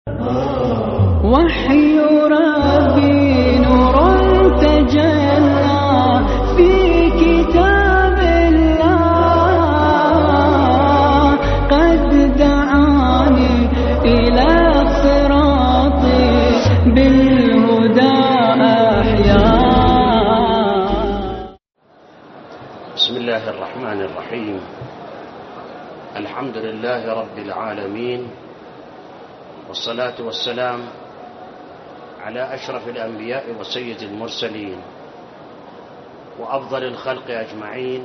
وحي ربي نور تجلى في كتاب الله، قد دعاني إلى الصراط بالهدى أحيا. بسم الله الرحمن الرحيم. الحمد لله رب العالمين، والصلاة والسلام على أشرف الأنبياء وسيد المرسلين وأفضل الخلق أجمعين،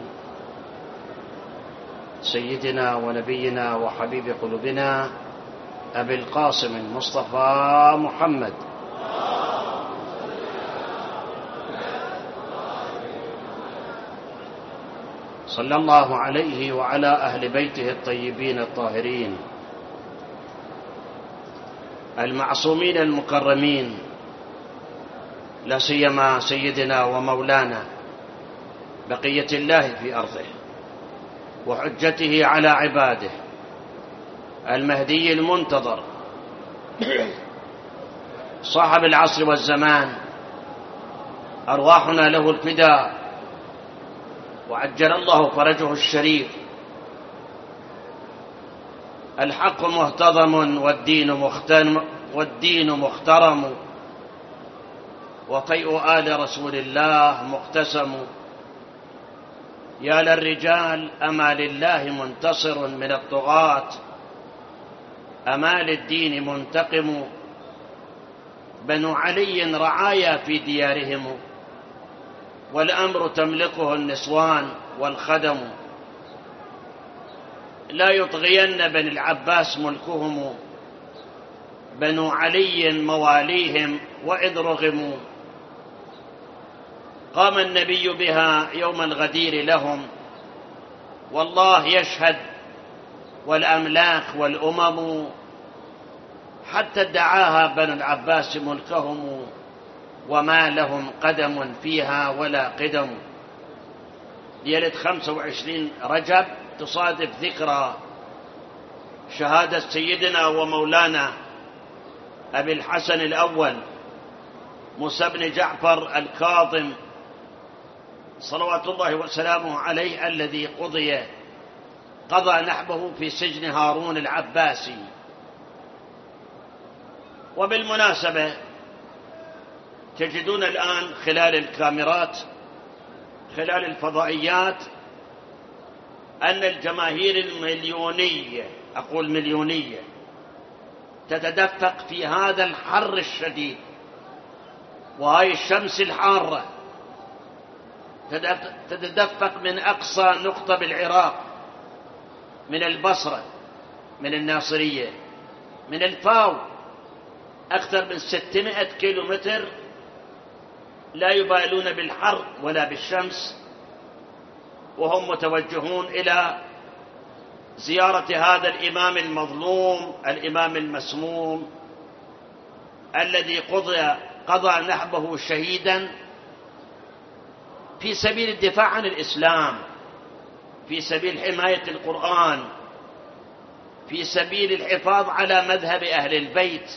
سيدنا ونبينا وحبيب قلوبنا أبي القاسم المصطفى محمد صلى الله عليه وعلى أهل بيته الطيبين الطاهرين المعصومين المكرمين، لا سيما سيدنا ومولانا بقية الله في أرضه وحجته على عباده المهدي المنتظر صاحب العصر والزمان، أرواحنا له الفداء وعجل الله فرجه الشريف. الحق مهتضم والدين مخترم، وطيء آل رسول الله مقتسم. يا للرجال أما لله منتصر من الطغاة، أما للدين منتقم. بنو علي رعايا في ديارهم، والأمر تملكه النسوان والخدم. لا يطغين بني العباس ملكهم، بنو علي مواليهم وإذ رغموا. قام النبي بها يوم الغدير لهم، والله يشهد والأملاك والأمم، حتى ادعاها بنو العباس ملكهم، وما لهم قدم فيها ولا قدم. ليلة 25 رجب تصادف ذكرى شهادة سيدنا ومولانا أبي الحسن الأول موسى بن جعفر الكاظم صلوات الله وسلامه عليه، الذي قضى نحبه في سجن هارون العباسي. وبالمناسبة تجدون الآن خلال الكاميرات، خلال الفضائيات، أن الجماهير المليونية، أقول مليونية، تتدفق في هذا الحر الشديد وهاي الشمس الحارة، تتدفق من أقصى نقطة بالعراق، من البصرة، من الناصرية، من الفاو، أكثر من 600 كيلومتر، لا يبالون بالحر ولا بالشمس، وهم متوجهون إلى زيارة هذا الإمام المظلوم، الإمام المسموم، الذي قضى نحبه شهيدا في سبيل الدفاع عن الإسلام، في سبيل حماية القرآن، في سبيل الحفاظ على مذهب أهل البيت.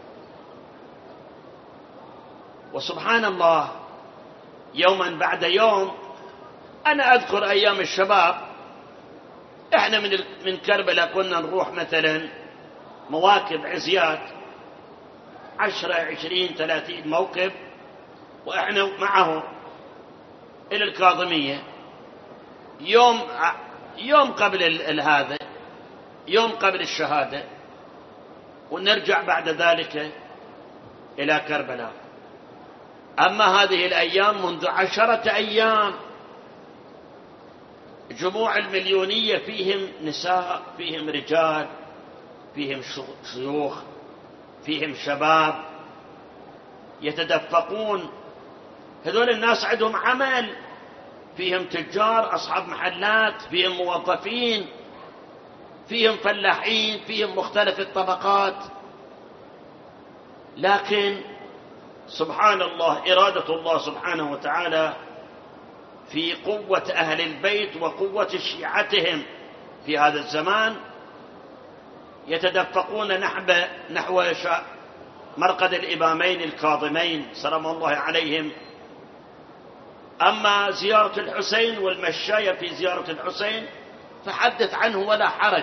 وسبحان الله، يوما بعد يوم، أنا أذكر أيام الشباب، إحنا من كربلاء كنا نروح مثلا مواكب عزيات 10 20 30 موكب، وإحنا معه إلى الكاظمية، يوم قبل هذا، يوم قبل الشهادة، ونرجع بعد ذلك إلى كربلاء. أما هذه الأيام منذ 10 أيام، جموع المليونية فيهم نساء، فيهم رجال، فيهم شيوخ، فيهم شباب، يتدفقون. هذول الناس عندهم عمل، فيهم تجار، أصحاب محلات، فيهم موظفين، فيهم فلاحين، فيهم مختلف الطبقات. لكن سبحان الله، إرادة الله سبحانه وتعالى في قوة أهل البيت وقوة شيعتهم في هذا الزمان، يتدفقون نحو مرقد الإمامين الكاظمين سلام الله عليهم. أما زيارة الحسين والمشاية في زيارة الحسين فحدث عنه ولا حرج.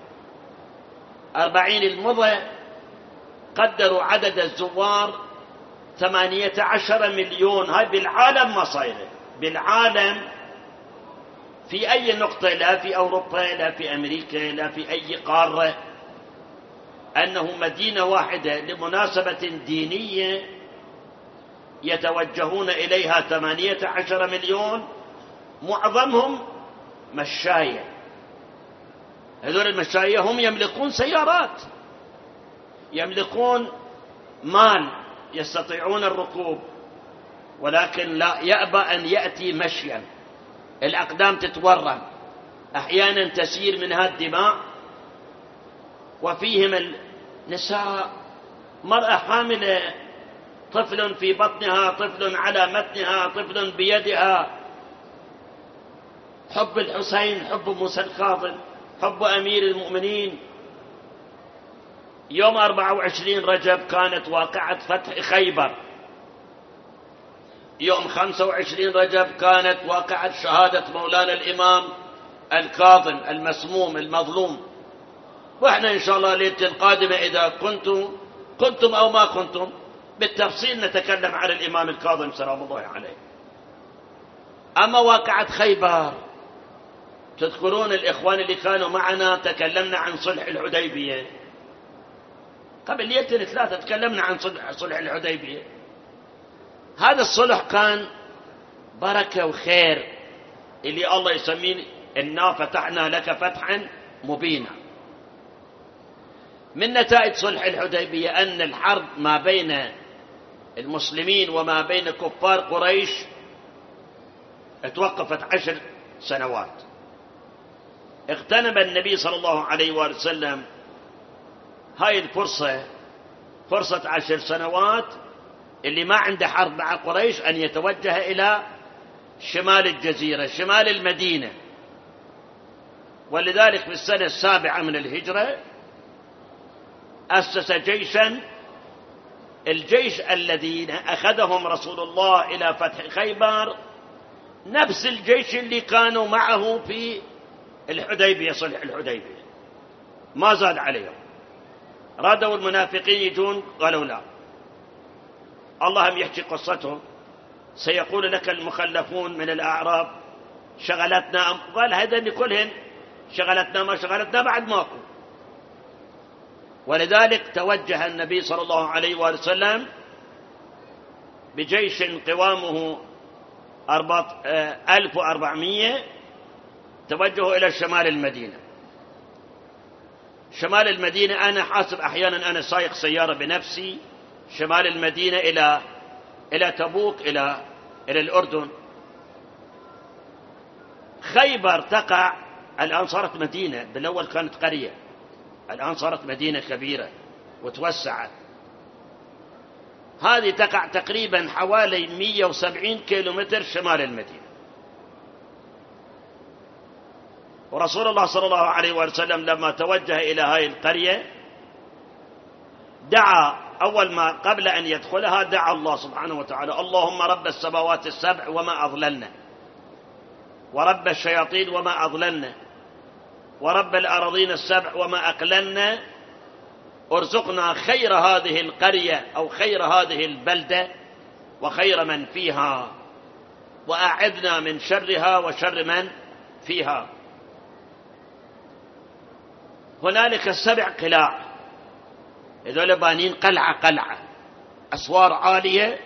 40 المضى قدروا عدد الزوار 18 مليون. هاي بالعالم ما صايرة، بالعالم في أي نقطة، لا في أوروبا لا في أمريكا لا في أي قارة، أنه مدينة واحدة لمناسبة دينية يتوجهون إليها 18 مليون، معظمهم مشاية. هذول المشاية هم يملكون سيارات، يملكون مال، يستطيعون الركوب، ولكن لا يأبى أن يأتي مشيا. الأقدام تتورم، أحيانا تسير منها الدماء، وفيهم النساء، مرأة حاملة، طفل في بطنها، طفل على متنها، طفل بيدها. حب الحسين، حب موسى الكاظم، حب أمير المؤمنين. يوم 24 رجب كانت واقعة فتح خيبر، يوم 25 رجب كانت واقعة شهادة مولانا الإمام الكاظم المسموم المظلوم. وإحنا إن شاء الله ليلة القادمة إذا كنتم أو ما كنتم بالتفصيل نتكلم عن الإمام الكاظم سلام الله عليه. أما واقعة خيبر، تذكرون الإخوان اللي كانوا معنا تكلمنا عن صلح الحديبية قبل ليلة الثلاثة، تكلمنا عن صلح الحديبية. هذا الصلح كان بركة وخير، اللي الله يسميه إنا فتحنا لك فتحا مبينا. من نتائج صلح الحديبية أن الحرب ما بين المسلمين وما بين كفار قريش توقفت 10 سنوات. اغتنم النبي صلى الله عليه وسلم هاي الفرصة، فرصة 10 سنوات اللي ما عنده حرب مع قريش، أن يتوجه إلى شمال الجزيرة، شمال المدينة. ولذلك في السنة 7 من الهجرة أسس جيشا، الجيش الذين أخذهم رسول الله إلى فتح خيبر نفس الجيش اللي كانوا معه في الحديبية، صلح الحديبية، ما زاد عليهم. رادوا المنافقين يجون، قالوا لا، الله هم يحكي قصتهم. سيقول لك المخلفون من الأعراب شغلتنا قال هذا كلهن شغلتنا ما شغلتنا بعد ماكو. ولذلك توجه النبي صلى الله عليه وسلم بجيش قوامه 1400، توجهوا إلى شمال المدينة. شمال المدينة أنا حاسب أحيانا أنا سايق سيارة بنفسي شمال المدينة إلى تبوك، إلى الأردن. خيبر تقع الآن صارت مدينة، بالأول كانت قرية، الآن صارت مدينة كبيرة وتوسعت. هذه تقع تقريبا حوالي 170 كيلومتر شمال المدينة. ورسول الله صلى الله عليه وسلم لما توجه إلى هذه القرية دعا، أول ما قبل أن يدخلها دعا الله سبحانه وتعالى: اللهم رب السماوات السبع وما أضللنا، ورب الشياطين وما أضللنا، ورب الأراضين السبع وما أقللنا، ارزقنا خير هذه القرية أو خير هذه البلدة وخير من فيها، وأعذنا من شرها وشر من فيها. هنالك 7 قلاع، هذول بانين قلعة أسوار عالية،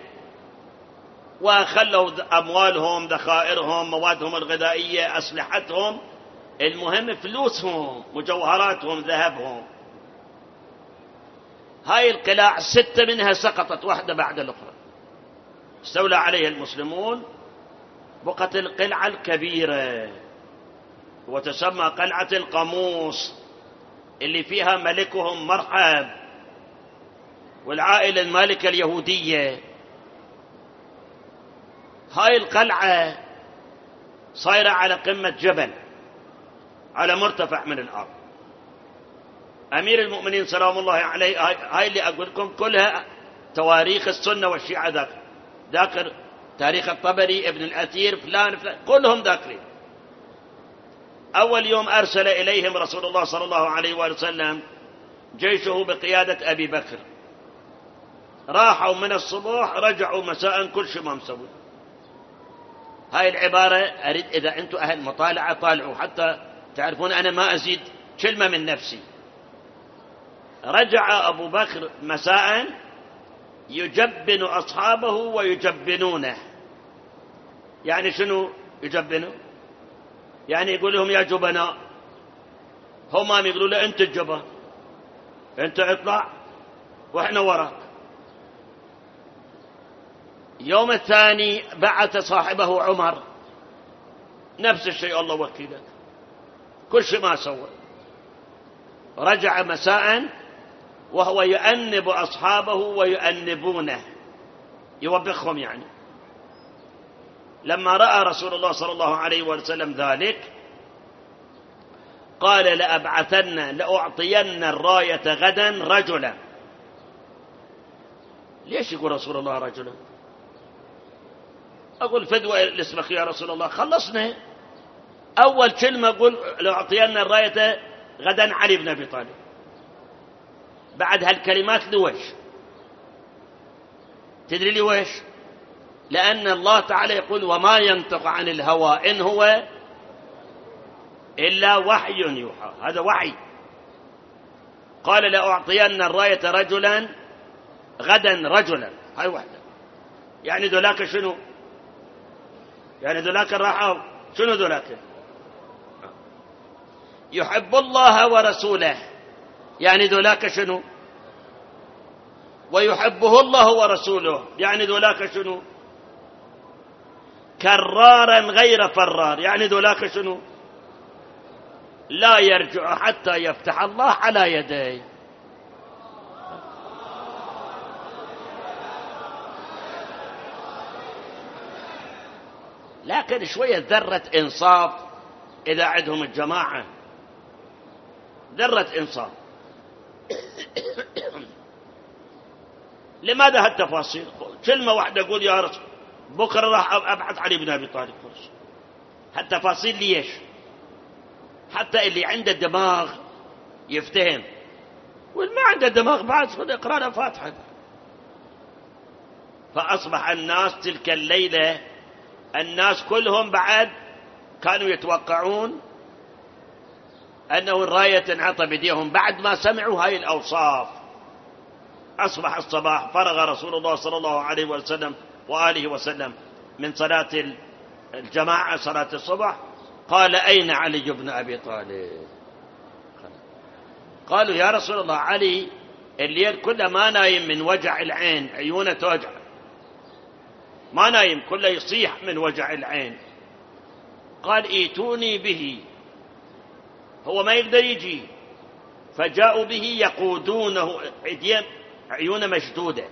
وخلوا أموالهم، ذخائرهم، موادهم الغذائية، أسلحتهم، المهم فلوسهم، مجوهراتهم، ذهبهم. هاي القلاع 6 منها سقطت واحدة بعد الأخرى، استولى عليها المسلمون. بقت القلعة الكبيرة وتسمى قلعة القاموس، اللي فيها ملكهم مرحب والعائلة المالكة اليهودية. هاي القلعة صايرة على قمة جبل، على مرتفع من الأرض. أمير المؤمنين سلام الله عليه، هاي اللي أقول لكم كلها تواريخ السنة والشيعة، ذاكر تاريخ الطبري، ابن الأثير، فلان كلهم ذاكرين. أول يوم أرسل إليهم رسول الله صلى الله عليه وآله وسلم جيشه بقيادة أبي بكر، راحوا من الصبح رجعوا مساء، كل شيء ما مسوي. هاي العبارة أريد إذا أنتم أهل مطالعة طالعوا حتى تعرفون أنا ما أزيد كلمة من نفسي. رجع أبو بكر مساء يجبن أصحابه ويجبنونه. يعني شنو يجبنوا؟ يعني يقول لهم يا جبناء، هم يقولوا له أنت الجبن، أنت اطلع وإحنا وراك. يوم الثاني بعث صاحبه عمر، نفس الشيء، الله وكيلك، كل شيء ما سوى. رجع مساء وهو يؤنب أصحابه ويؤنبونه، يوبخهم يعني. لما رأى رسول الله صلى الله عليه وسلم ذلك قال لأعطين الراية غدا رجلا. ليش يقول رسول الله رجلا؟ أقول فدوى لاسمك يا رسول الله، خلصنا. أول كلمة أقول لأعطين الراية غدا علي بن أبي طالب. بعد هالكلمات لويش؟ تدري لي ويش؟ لأن الله تعالى يقول وما ينطق عن الهوى إن هو إلا وحي يوحى، هذا وحي. قال لأعطين الراية رجلا غدا رجلا، هاي واحدة. يعني ذولاك شنو؟ يعني ذولاك راحوا شنو؟ ذولاك يحب الله ورسوله، يعني ذولاك شنو؟ ويحبه الله ورسوله، يعني ذولاك شنو؟ كرارا غير فرار، يعني ذولاك شنو؟ لا يرجع حتى يفتح الله على يديه. لكن شوية ذرة إنصاف إذا عندهم الجماعة، ذرة إنصاف. لماذا هالتفاصيل؟ كلمة واحدة أقول يا رسول بكرة راح أبعث علي بن أبي طالب. هالتفاصيل ليش؟ حتى اللي عنده دماغ يفتهم، واللي ما عنده دماغ بعد خذ اقرأ له فاتحة. فأصبح الناس تلك الليلة، الناس كلهم بعد كانوا يتوقعون أنه الراية تنعطى بيديهم بعد ما سمعوا هاي الأوصاف. أصبح الصباح، فرغ رسول الله صلى الله عليه وسلم وآله وسلم من صلاة الجماعة، صلاة الصبح. قال أين علي بن أبي طالب؟ قالوا يا رسول الله علي الليل كله ما نايم من وجع العين، عيونه توجع، ما نايم، كله يصيح من وجع العين. قال ايتوني به، هو ما يقدر يجي. فجاءوا به يقودونه، عيونه مشدودة.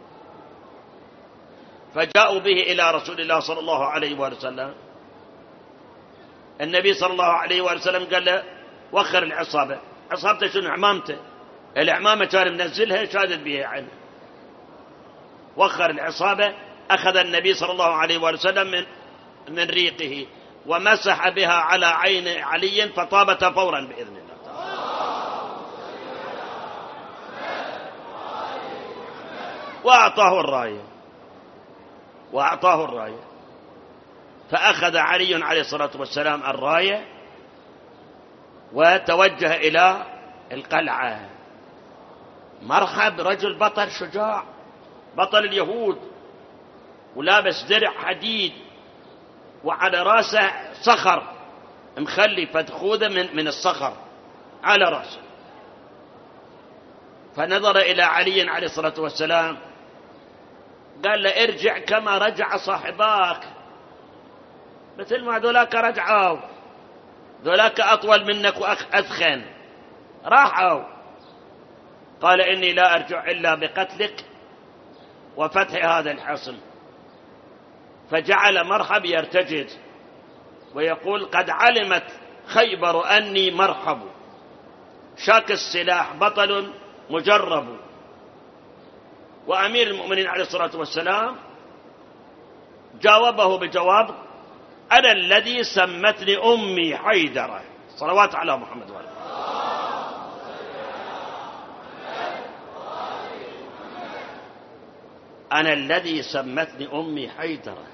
فجاءوا به إلى رسول الله صلى الله عليه وسلم. النبي صلى الله عليه وسلم قال له وخر العصابة. عصابته شنو؟ عمامته، العمامة كان منزلها شادد بها عنه. وخر العصابة، أخذ النبي صلى الله عليه وسلم من ريقه ومسح بها على عين علي فطابت فورا بإذن الله تعالى. وأعطاه الراية. فأخذ علي عليه الصلاة والسلام الراية وتوجه إلى القلعة. مرحب، رجل بطل شجاع، بطل اليهود، ولابس درع حديد، وعلى راسه صخر مخلي فدخوذة من الصخر على راسه. فنظر إلى علي عليه الصلاة والسلام قال له ارجع كما رجع صاحباك، مثل ما ذولاك رجعوا، ذولاك أطول منك وأثخن، راحوا. قال إني لا أرجع إلا بقتلك وفتح هذا الحصن. فجعل مرحب يرتجد ويقول قد علمت خيبر أني مرحب، شاك السلاح، بطل مجرب. وأمير المؤمنين عليه الصلاة والسلام جاوبه بجواب: أنا الذي سمتني أمي حيدرة، صلوات على محمد وآله. أنا الذي سمتني أمي حيدرة،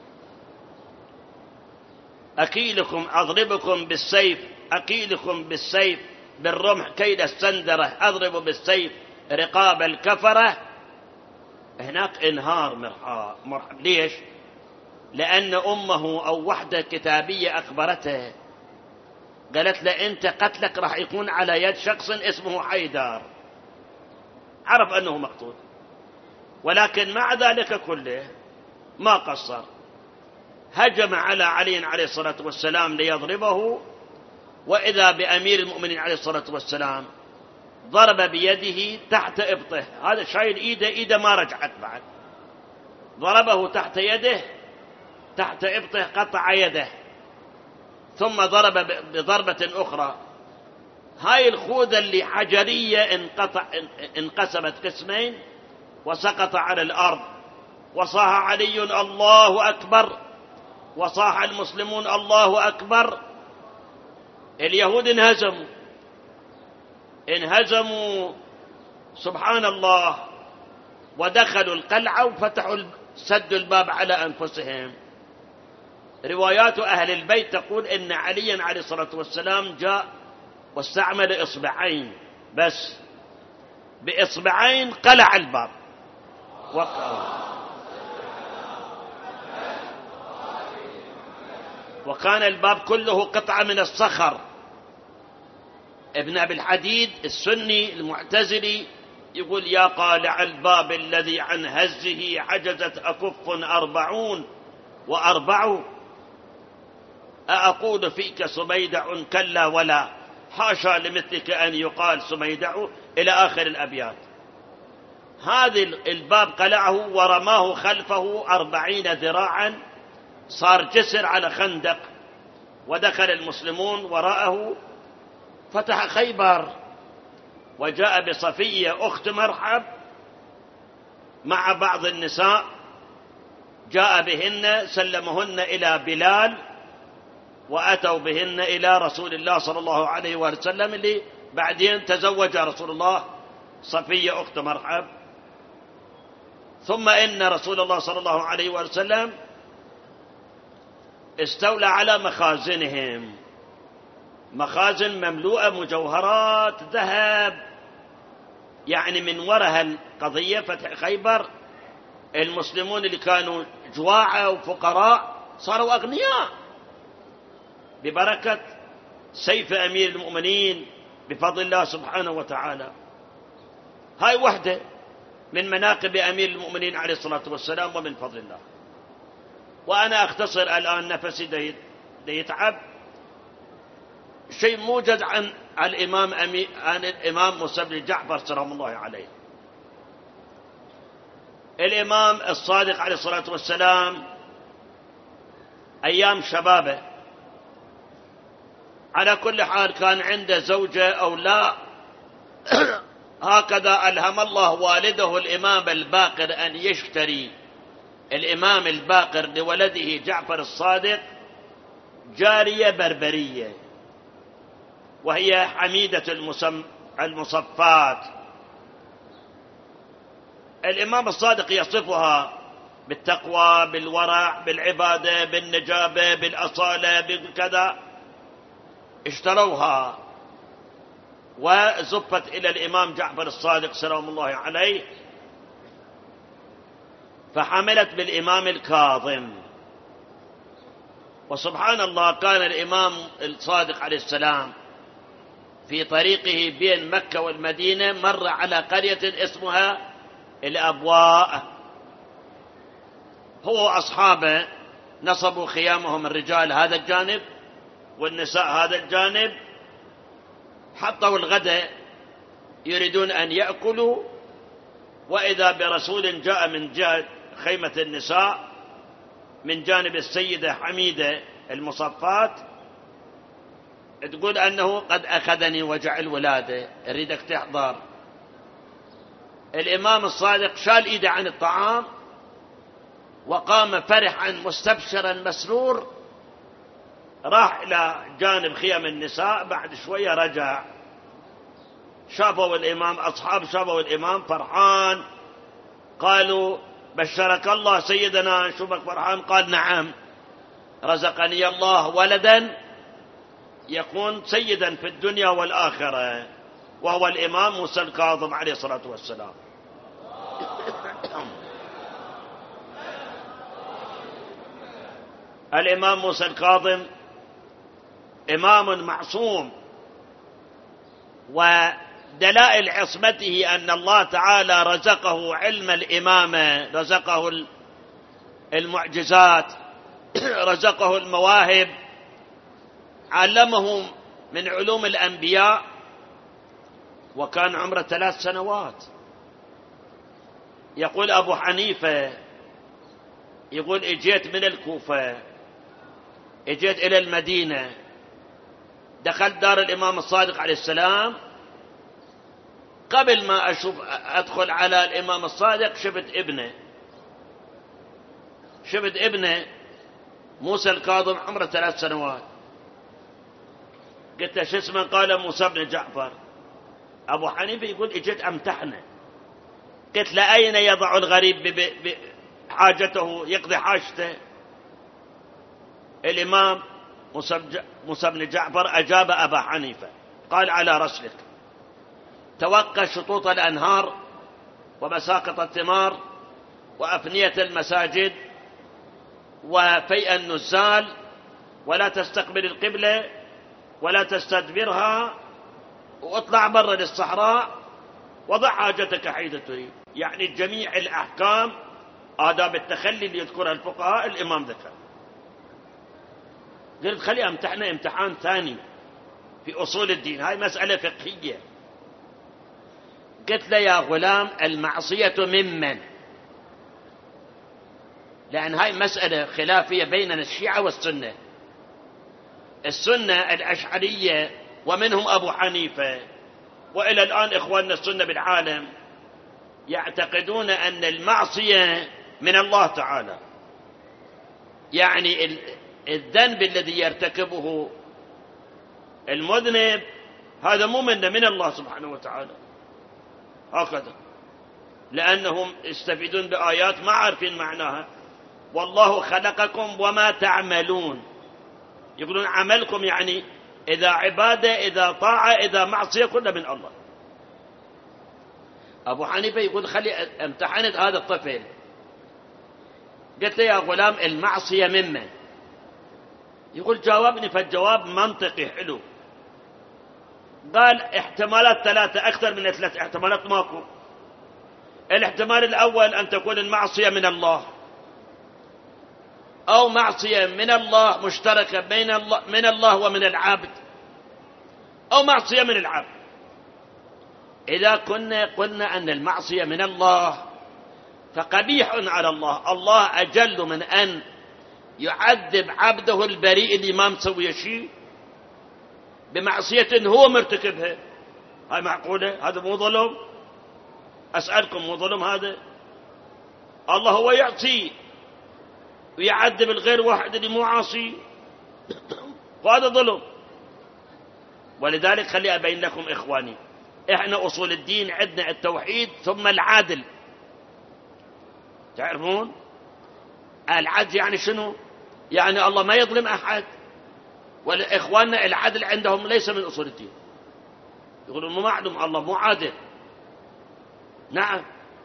أكيلكم أضربكم بالسيف، أكيلكم بالسيف بالرمح كيد السندرة، أضرب بالسيف رقاب الكفرة. هناك انهار مرحب. ليش؟ لأن أمه أو وحدة كتابية أخبرته، قالت له: أنت قتلك راح يكون على يد شخص اسمه حيدر. عرف أنه مقتول، ولكن مع ذلك كله ما قصر، هجم على علي عليه الصلاة والسلام ليضربه، وإذا بأمير المؤمنين عليه الصلاة والسلام ضرب بيده تحت إبطه، هذا شايل إيده ما رجعت بعد، ضربه تحت يده، تحت إبطه، قطع يده، ثم ضرب بضربة أخرى. هاي الخوذة اللي حجرية انقسمت قسمين وسقط على الأرض، وصاح علي: الله أكبر، وصاح المسلمون: الله أكبر. اليهود انهزموا سبحان الله، ودخلوا القلعة وفتحوا سدوا الباب على أنفسهم. روايات أهل البيت تقول إن عليا عليه الصلاة والسلام جاء واستعمل إصبعين بس، بإصبعين قلع الباب وكان الباب كله قطعة من الصخر. ابن أبي الحديد السني المعتزلي يقول: يا قالع الباب الذي عن هزه عجزت أكف 40 و4، أأقول فيك سميدع كلا ولا، حاشا لمثلك أن يقال سميدع، إلى آخر الأبيات. هذا الباب قلعه ورماه خلفه 40 ذراعا، صار جسر على خندق، ودخل المسلمون وراءه، فتح خيبر، وجاء بصفية أخت مرحب مع بعض النساء، جاء بهن سلمهن إلى بلال، وأتوا بهن إلى رسول الله صلى الله عليه وسلم، اللي بعدين تزوج رسول الله صفية أخت مرحب. ثم إن رسول الله صلى الله عليه وسلم استولى على مخازنهم، مخازن مملوءة مجوهرات ذهب. يعني من وراء القضية فتح خيبر، المسلمون اللي كانوا جواعة وفقراء صاروا أغنياء ببركة سيف أمير المؤمنين بفضل الله سبحانه وتعالى. هاي وحدة من مناقب أمير المؤمنين عليه الصلاة والسلام ومن فضل الله. وأنا أختصر الآن، نفسي يتعب. شيء موجز عن الإمام موسى بن جعفر سلام الله عليه. الإمام الصادق عليه الصلاة والسلام أيام شبابه على كل حال كان عنده زوجة أو لا، هكذا ألهم الله والده الإمام الباقر أن يشتري الإمام الباقر لولده جعفر الصادق جارية بربرية، وهي حميدة المصفات. الإمام الصادق يصفها بالتقوى، بالورع، بالعبادة، بالنجابة، بالأصالة، بالكذا. اشتروها وزفت إلى الإمام جعفر الصادق سلام الله عليه، فحملت بالإمام الكاظم. وسبحان الله كان الإمام الصادق عليه السلام في طريقه بين مكة والمدينة مر على قرية اسمها الأبواء، هو وأصحابه نصبوا خيامهم، الرجال هذا الجانب والنساء هذا الجانب، حطوا الغداء يريدون أن يأكلوا، وإذا برسول جاء من جهة خيمة النساء من جانب السيدة حميدة المصفات، تقول أنه قد أخذني وجع الولادة، أريدك تحضر. الإمام الصادق شال إيده عن الطعام وقام فرحا مستبشرا مسرور، راح إلى جانب خيام النساء. بعد شوية رجع، شافوا الإمام، أصحاب شافوا الإمام فرحان، قالوا بشرك الله سيدنا، شوفك فرحان. قال نعم، رزقني الله ولدا يكون سيدا في الدنيا والآخرة، وهو الإمام موسى الكاظم عليه الصلاة والسلام. الإمام موسى الكاظم إمام معصوم، ودلائل عصمته أن الله تعالى رزقه علم الإمامة، رزقه المعجزات، رزقه المواهب، علمه من علوم الأنبياء، وكان عمره 3 سنوات. يقول أبو حنيفة، يقول اجيت من الكوفة، اجيت إلى المدينة، دخلت دار الإمام الصادق عليه السلام. قبل ما أدخل على الإمام الصادق شفت ابنه موسى الكاظم عمره 3 سنوات. قلت له شو اسمه؟ قال موسى بن جعفر. أبو حنيفة يقول اجيت أمتحنه، قلت له أين يضع الغريب حاجته، يقضي حاجته؟ الإمام موسى بن جعفر أجاب أبا حنيفة، قال على رسلك، توقع شطوط الأنهار ومساقط الثمار وأفنية المساجد وفيء النزال، ولا تستقبل القبلة ولا تستدبرها، واطلع برا للصحراء وضع حاجتك حيث تريد. يعني جميع الأحكام آداب التخلي اللي يذكرها الفقهاء الإمام ذكر. قلت خلي امتحنه امتحان ثاني في أصول الدين، هاي مسألة فقهية. قلت له يا غلام المعصية ممن؟ لأن هاي مسألة خلافية بيننا الشيعة والسنة. السنة الأشعرية ومنهم أبو حنيفة، وإلى الآن إخواننا السنة بالعالم يعتقدون أن المعصية من الله تعالى، يعني الذنب الذي يرتكبه المذنب هذا مو من الله سبحانه وتعالى، هكذا، لأنهم يستفيدون بآيات ما عارفين معناها. والله خلقكم وما تعملون، يقولون عملكم يعني إذا عبادة إذا طاعة إذا معصية كلها من الله. أبو حنيفة يقول خلي امتحنت هذا الطفل، قلت له يا غلام المعصية ممن؟ يقول جاوبني، فالجواب منطقي حلو. قال احتمالات 3، أكثر من 3 احتمالات ماكو. الاحتمال الأول أن تكون المعصية من الله، أو معصية من الله مشتركة من الله ومن العبد، أو معصية من العبد. إذا قلنا أن المعصية من الله فقبيح على الله، الله أجل من أن يعذب عبده البريء اللي ما مسوي شيء بمعصية هو مرتكبها. هاي معقولة؟ هذا مو ظلم؟ أسألكم، مو ظلم هذا؟ الله هو يعصي ويعذب الغير واحد اللي مو عاصي، وهذا ظلم. ولذلك خلي أبين لكم إخواني، إحنا أصول الدين عندنا التوحيد ثم العدل. تعرفون العدل يعني شنو؟ يعني الله ما يظلم أحد. والإخواننا العدل عندهم ليس من أصول الدين، يقولون مو معلوم الله مو عادل. نعم.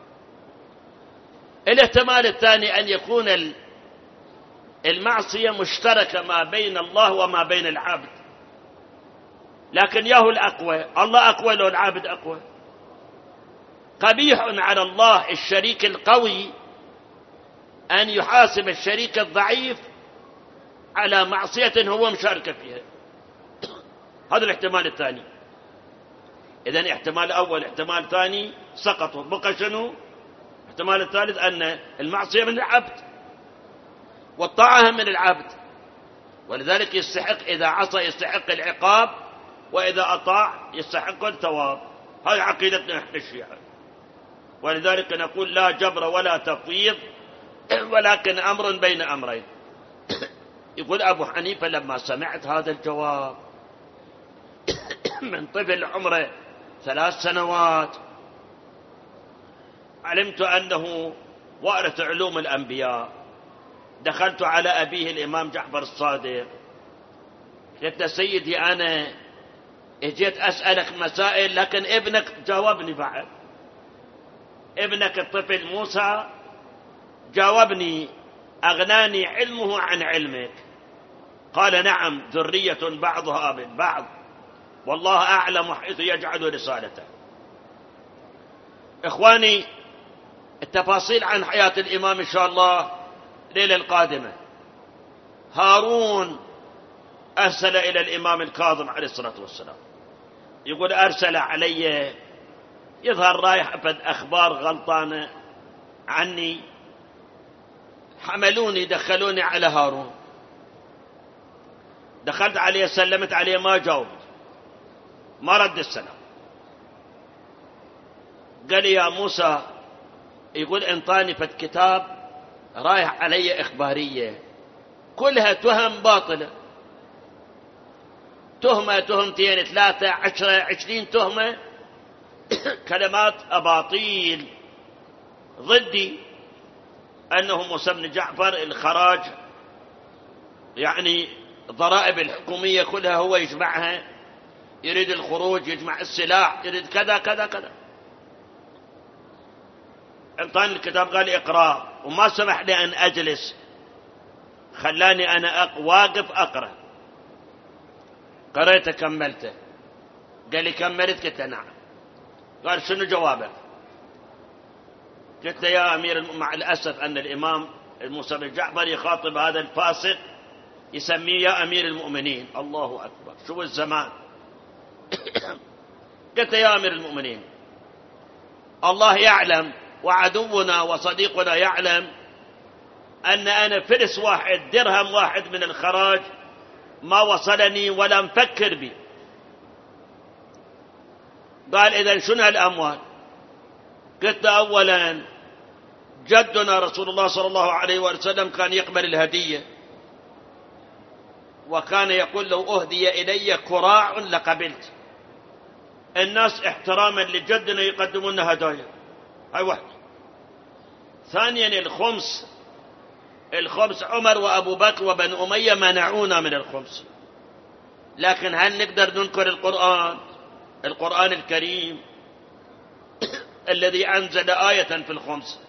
الاحتمال الثاني أن يكون المعصية مشتركة ما بين الله وما بين العبد، لكن ياهو الأقوى، الله أقوى لو العبد أقوى. قبيح على الله الشريك القوي أن يحاسب الشريك الضعيف على معصية هو مشارك فيها. هذا الاحتمال الثاني. إذن احتمال أول احتمال ثاني سقطوا، بقى شنو؟ احتمال الثالث أن المعصية من العبد والطاعة من العبد. ولذلك يستحق إذا عصى يستحق العقاب، وإذا أطاع يستحق الثواب. هذه عقيدتنا نحن الشيعة. ولذلك نقول لا جبر ولا تفويض، ولكن أمر بين أمرين. يقول أبو حنيفة لما سمعت هذا الجواب من طفل عمره 3 سنوات علمت أنه وارث علوم الأنبياء. دخلت على أبيه الإمام جعفر الصادق، قلت سيدي أنا اجيت أسألك مسائل، لكن ابنك جاوبني بعد. ابنك الطفل موسى جاوبني، أغناني علمه عن علمك. قال نعم، ذرية بعضها من بعض، والله أعلم حيث يجعل رسالته. إخواني، التفاصيل عن حياة الإمام إن شاء الله ليلة القادمة. هارون أرسل إلى الإمام الكاظم عليه الصلاة والسلام، يقول أرسل علي، يظهر رايح أفد أخبار غلطانة عني، حملوني دخلوني على هارون. دخلت عليه سلمت عليه، ما جاوبت، ما رد السلام. قال لي يا موسى، يقول انطاني فد كتاب رايح علي إخبارية كلها تهم باطلة، تهمة 2 3 10 20 تهمة، كلمات أباطيل ضدي، أنه موسى بن جعفر الخراج يعني ضرائب الحكومية كلها هو يجمعها، يريد الخروج، يجمع السلاح، يريد كذا كذا كذا. انطاني الكتاب قال اقرأ، وما سمح لي أن أجلس، خلاني أنا واقف أقرأ. قرأت كملته. قال لي كملت؟ قلت نعم. قال شنو جوابك؟ قلت يا أمير، مع الأسف أن الإمام موسى بن جعفر يخاطب هذا الفاسق يسميه يا أمير المؤمنين. الله أكبر، شو الزمان. قلت يا أمير المؤمنين، الله يعلم وعدونا وصديقنا يعلم أن أنا فلس واحد، درهم واحد من الخراج ما وصلني ولا مفكر بي. قال إذن شنو هالأموال؟ قلت أولا جدنا رسول الله صلى الله عليه وسلم كان يقبل الهدية، وكان يقول لو أهدي إلي كراع لقبلت. الناس احتراما لجدنا يقدمون هدايا، هاي واحدة. ثانيا الخمس عمر وأبو بكر وبن أمية منعونا من الخمس، لكن هل نقدر ننكر القرآن الكريم الذي أنزل آية في الخمس؟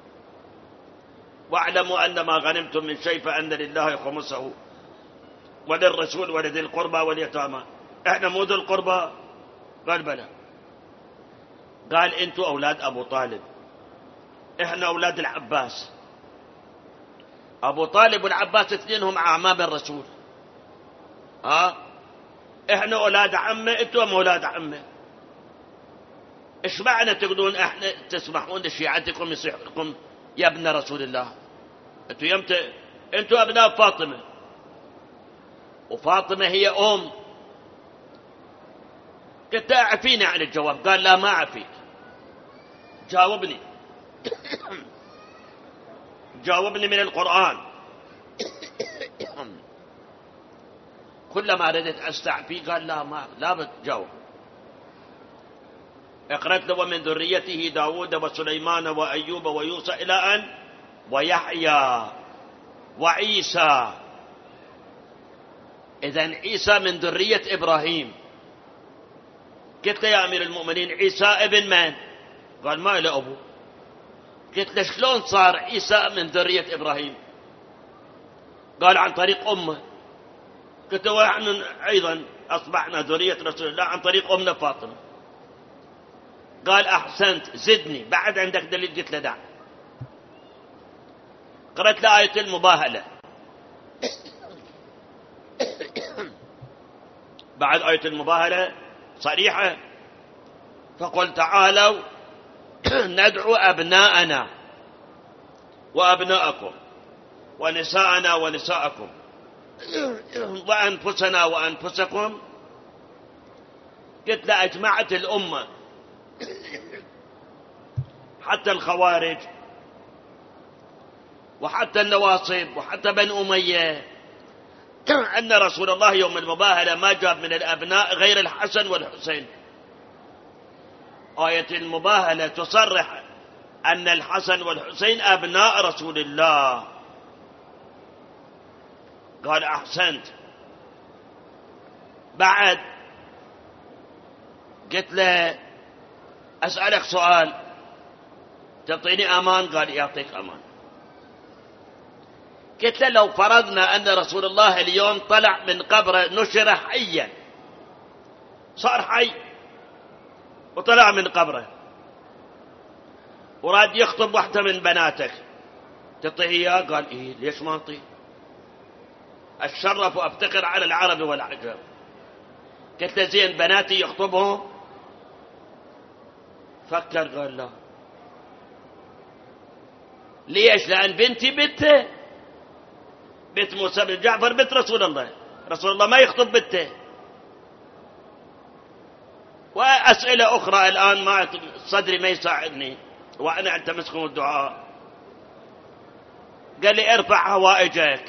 واعلموا أن ما غنمتم من شيء فأن لله خمسه وللرسول ولذي القربى واليتامى. احنا مو ذو القربى؟ قال بلى. قال انتوا أولاد أبو طالب، احنا أولاد العباس. أبو طالب والعباس اثنينهم أعمام الرسول، احنا أولاد عمه، انتوا أولاد عمه. ايش معنى تقولون احنا تسمحون لشيعتكم يصيحكم يا ابن رسول الله؟ انتوا ابناء فاطمة، وفاطمة هي ام. قلت اعفيني عن الجواب. قال لا ما اعفيك، جاوبني جاوبني من القرآن. كلما ردت استعفيه قال لا بتجاوب. اقرأت له ومن ذريته داود وسليمان وأيوب ويوسى إلى أن ويحيى وعيسى. إذن عيسى من ذرية إبراهيم. قلت له يا أمير المؤمنين عيسى ابن من؟ قال ما له أبو. قلت له شلون صار عيسى من ذرية إبراهيم؟ قال عن طريق أمه. قلت له ونحن أيضا أصبحنا ذرية رسول الله عن طريق أمنا فاطمة. قال أحسنت، زدني بعد عندك دليل؟ قلت له دع. قرأت له آية المباهلة. بعد آية المباهلة صريحة، فقل تعالوا ندعو أبناءنا وأبناءكم ونساءنا ونساءكم وأنفسنا وأنفسكم. قلت له أجمعت الأمة حتى الخوارج وحتى النواصب وحتى بن أمية أن رسول الله يوم المباهلة ما جاب من الأبناء غير الحسن والحسين. آية المباهلة تصرح أن الحسن والحسين أبناء رسول الله. قال أحسنت. بعد قلت له أسألك سؤال تعطيني أمان؟ قال يعطيك أمان. قلت له لو فرضنا أن رسول الله اليوم طلع من قبره نشر حيا، صار حي وطلع من قبره وراد يخطب واحدة من بناتك، تعطيه إياه؟ قال إيه ليش ما أعطيه؟ أتشرف وأفتخر على العرب والعجم. قلت له زين بناتي يخطبهم؟ فكر قال لا. ليش؟ لأن بنتي بنته، بنت موسى بن جعفر بنت رسول الله، رسول الله ما يخطب بنته. وأسئلة أخرى الآن ما صدري ما يساعدني وأنا ألتمسكم الدعاء. قال لي ارفع حوائجك،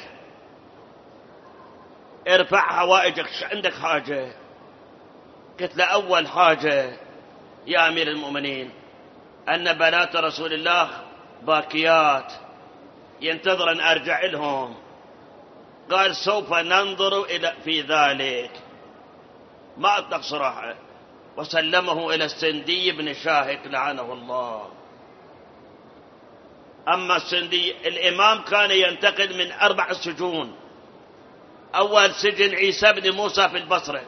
ارفع حوائجك، شو عندك حاجة؟ قلت له أول حاجة يا أمير المؤمنين أن بنات رسول الله باكيات ينتظر أن أرجع لهم. قال سوف ننظر في ذلك، ما أطلق صراحة. وسلمه إلى السندي بن شاهك لعنه الله. أما السندي الإمام كان ينتقل من 4 سجون. أول سجن عيسى بن موسى في البصرة،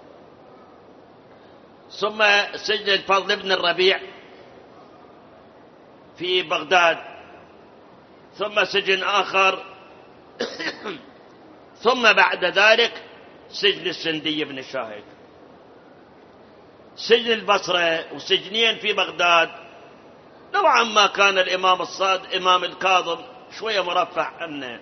ثم سجن الفضل بن الربيع في بغداد، ثم سجن آخر ثم بعد ذلك سجن السندي بن شاهك. سجن البصرة وسجنين في بغداد نوعا ما كان الإمام الصادق إمام الكاظم شوية مرفع عنه،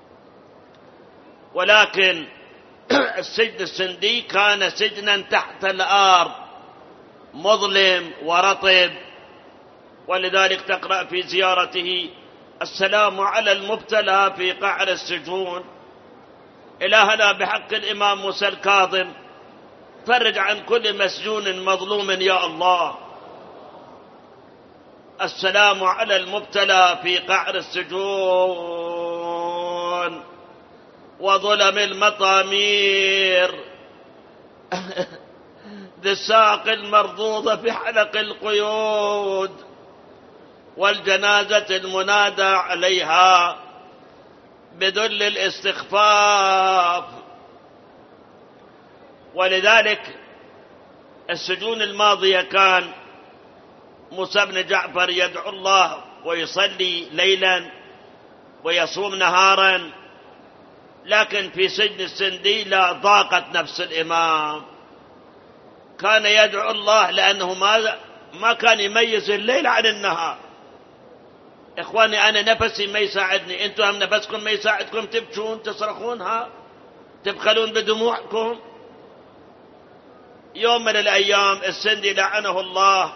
ولكن السجن السندي كان سجنا تحت الأرض مظلم ورطب. ولذلك تقرأ في زيارته السلام على المبتلى في قعر السجون. إلهنا بحق الإمام موسى الكاظم فرج عن كل مسجون مظلوم يا الله. السلام على المبتلى في قعر السجون وظلم المطامير ذي الساق المرضوضة في حلق القيود والجنازة المنادى عليها بذل الاستخفاف. ولذلك السجون الماضية كان موسى بن جعفر يدعو الله ويصلي ليلا ويصوم نهارا، لكن في سجن السندي لا ضاقت نفس الإمام، كان يدعو الله لأنه ما كان يميز الليل عن النهار. إخواني أنا نفسي ما يساعدني، أنتم هم نفسكم ما يساعدكم، تبكون تصرخون تبخلون بدموعكم. يوم من الأيام السندي لعنه الله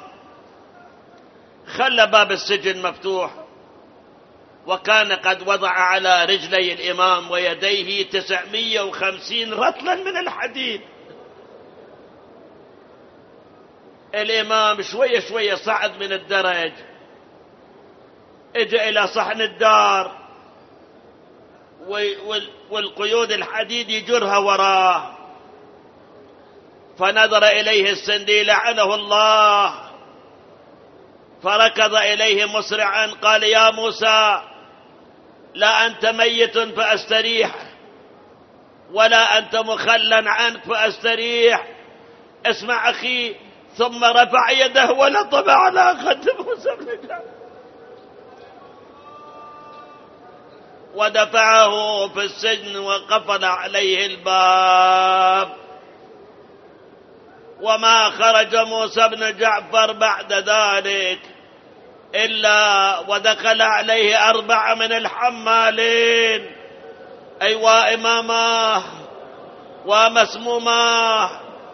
خلى باب السجن مفتوح، وكان قد وضع على رجلي الإمام ويديه 950 رطلا من الحديد. الإمام شوية شوية صعد من الدرج، اجى إلى صحن الدار والقيود الحديد يجرها وراه، فنظر إليه السندي لعنه الله فركض إليه مسرعا قال يا موسى لا أنت ميت فأستريح ولا أنت مخلا عنك فأستريح، اسمع أخي. ثم رفع يده ولطم على خد موسى بن جعفر ودفعه في السجن وقفل عليه الباب. وما خرج موسى بن جعفر بعد ذلك إلا ودخل عليه 4 من الحمالين أيوا إماماه ومسموماه،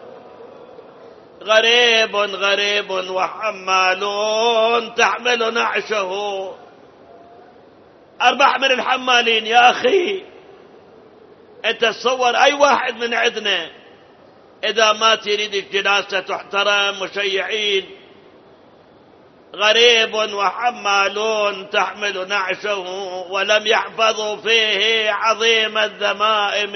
غريب غريب وحمال تحمل نعشه. 4 من الحمالين يا أخي. أنت تصور أي واحد من عندنا إذا ما تريد الجنازة تحترم مشيعين، غريب وحمال تحمل نعشه ولم يحفظوا فيه عظيم الذمائم،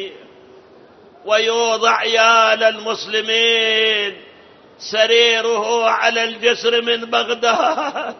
ويوضع يا للمسلمين سريره على الجسر من بغداد.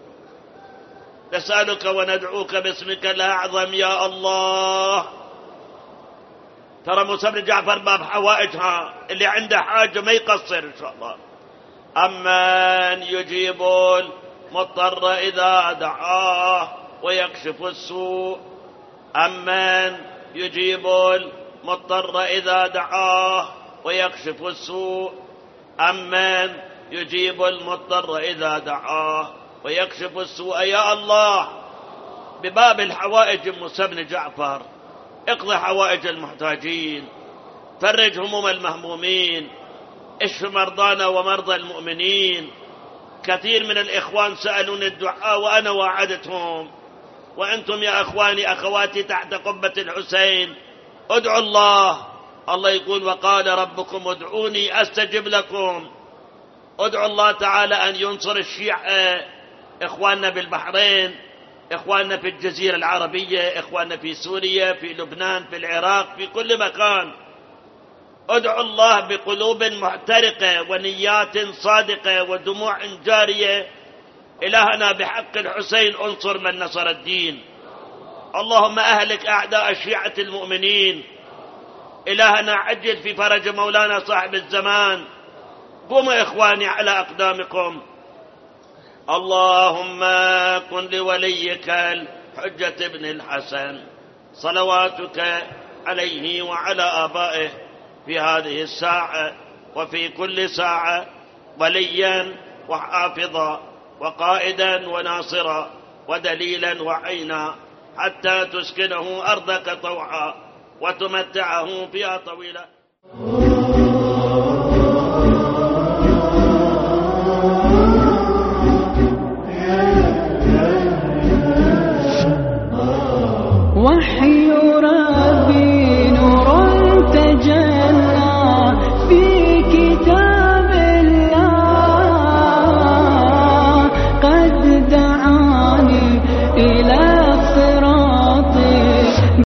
نسألك وندعوك باسمك الأعظم يا الله. ترى موسى بن جعفر باب حوائجها، اللي عنده حاجة ما يقصر إن شاء الله. أمن يجيب المضطر إذا دعاه ويكشف السوء، أمن يجيب المضطر إذا دعاه ويكشف السوء، أمن يجيب المضطر إذا دعاه ويكشف السوء. يا الله بباب الحوائج موسى بن جعفر اقضي حوائج المحتاجين، فرج هموم المهمومين، اشف مرضانا ومرضى المؤمنين. كثير من الإخوان سألوني الدعاء وأنا وعدتهم، وأنتم يا أخواني أخواتي تحت قبة الحسين ادعوا الله. الله يقول وقال ربكم ادعوني أستجب لكم. ادعوا الله تعالى أن ينصر الشيعة، إخواننا بالبحرين، إخواننا في الجزيرة العربية، إخواننا في سوريا، في لبنان، في العراق، في كل مكان. ادعوا الله بقلوب محترقة ونيات صادقة ودموع جارية. إلهنا بحق الحسين انصر من نصر الدين. اللهم أهلك أعداء الشيعة المؤمنين. إلهنا عجل في فرج مولانا صاحب الزمان. قوموا إخواني على أقدامكم. اللهم كن لوليك الحجة بن الحسن صلواتك عليه وعلى آبائه في هذه الساعة وفي كل ساعة وليا وحافظا وقائدا وناصرا ودليلا وعينا، حتى تسكنه أرضك طوعا وتمتعه فيها طويلا.